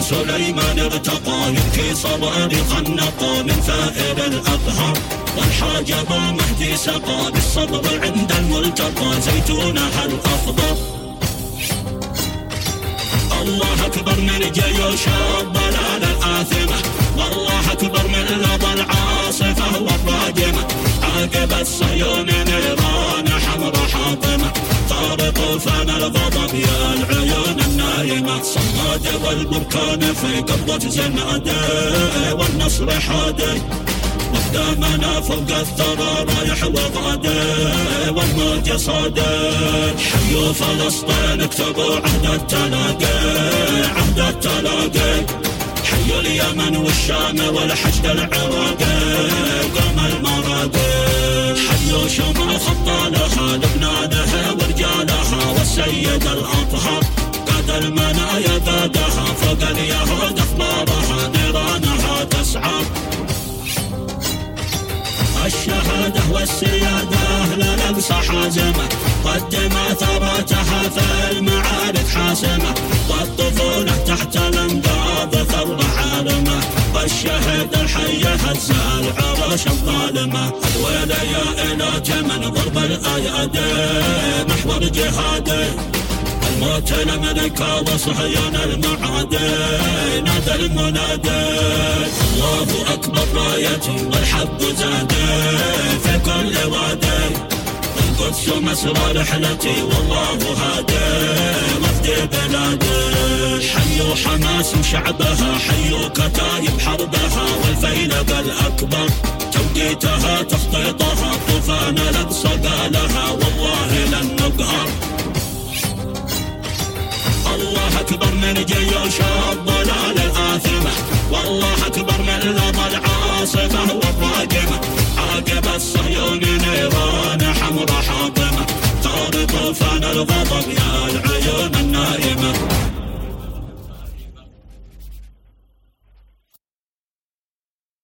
سليمان ارتقى يبكي صواريخ النقى من ثائر الأبهار، والحاج أبو مهدي سقى بالصبر عند الملتقى زيتونها الأخضر. الله أكبر من جيوش الضلال الآثمة، والله أكبر من لظى العاصفة والراجمة، عاقبت صهيون نيران حمر حاطمة، طار طوفان الغضب يا العيون النايمة، صماد والبركان في قبضة زنادي، والنصر حادي قدامنا فوق الثرى رايح وغادي، والموت صادي. حيوا فلسطين اكتبوا عهد التلاقي، عهد التلاقي، حيوا اليمن والشام والحشد العراقي، قام المراقي، حيوا شموخ ابطالها لبنانها ورجالها، والسيد الاطهر قاد المنايا قادها، فوق اليهود اخبارها نيرانها تسعى. الشهادة والسيادة للأقصى حازمة، قدم ثباتها في المعارك حاسمة، والطفولة تحت الانقاض ثورة عارمة، والشهيد الحي هز العرش الظالمة. الويل يا إله من ضرب الأيادي، محور جهادي، الموت الأمريكا وصهيون المعادي، نادى المنادي. الله أكبر رايتي والحق زادي في كل وادي، القدس مسرى رحلتي والله هادي، مفدي بلادي. حيوا حماس وشعبها، حيوا كتايب حربها، والفيلق الأكبر توقيتها تخطيطها، طوفان الأقصى قالها والله لن نقهر. الله أكبر من جيوش الضلال